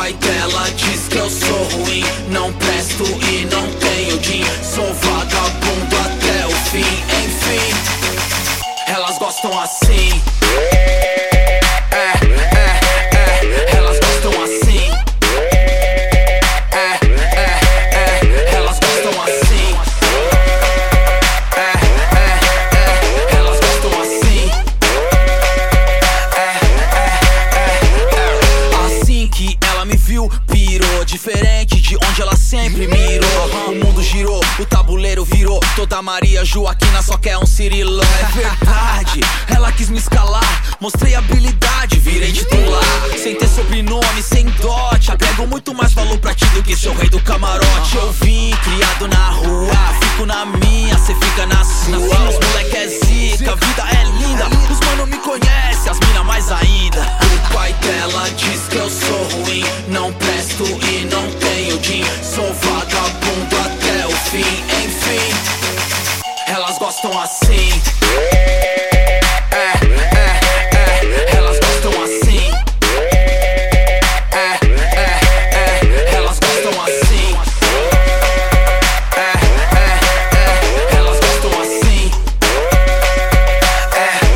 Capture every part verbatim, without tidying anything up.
pai dela diz que eu sou ruim, não presto e não tenho din. Sou vagabundo até o fim, enfim. Elas gostam assim. É, é, é, elas gostam assim. É, é, é, elas gostam assim. É, é, é, elas gostam assim. É, é, é, é. Assim que ela me viu, pirou, diferente de onde ela sempre mirou. O mundo girou, o tabuleiro virou. Toda Maria Joaquina só quer um Cirilão. É verdade, ela quis me escalar. Mostrei habilidade, virei titular. Sem ter sobrenome, sem dote. Agrego muito mais valor pra ti do que seu rei do camarote. Eu vim, criado na rua, fico na minha, cê fica na sua. Os moleque é zica, a vida é linda. Os mano me conhecem, as mina mais ainda. O pai dela diz que eu sou ruim, não presto e não tenho din. Sou vagabundo até o fim, enfim. Elas gostam assim. É, é, é, elas gostam assim. É, é, é, elas gostam assim. É, é, é, elas gostam assim. É,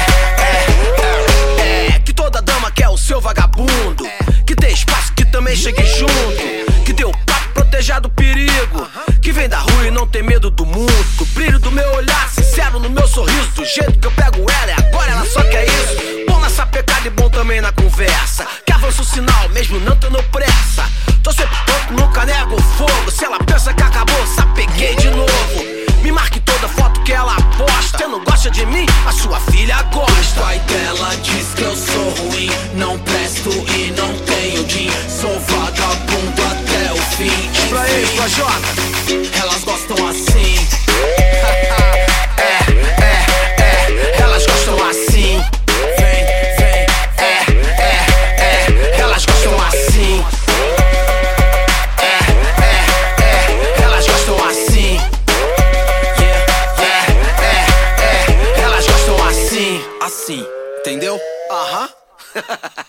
é, é, é, que toda dama quer o seu vagabundo, que tem espaço, que também chegue junto, que deu papo, proteja do perigo, que vem da rua e não tem medo do mundo. Do brilho do meu olhar, sincero no meu sorriso, do jeito que eu pego ela, e agora ela só quer isso. Bom nessa pecada e bom também na conversa, que avança o sinal, mesmo não tendo pressa. Tô sempre pronto, nunca nego fogo. Se ela pensa que acabou, sapeguei de novo. Me marque toda foto que ela posta. Você não gosta de mim? A sua filha gosta. O pai dela diz que eu sou ruim, não presto e não tenho din. Sou vagabundo até o fim. Pra ele, pra Jota. Elas gostam assim. É, é, é, elas gostam assim. Vem, vem, é, é, é, elas gostam assim. É, é, é, elas gostam assim. Yeah, yeah, é, é, elas gostam assim. Assim, entendeu? Aham.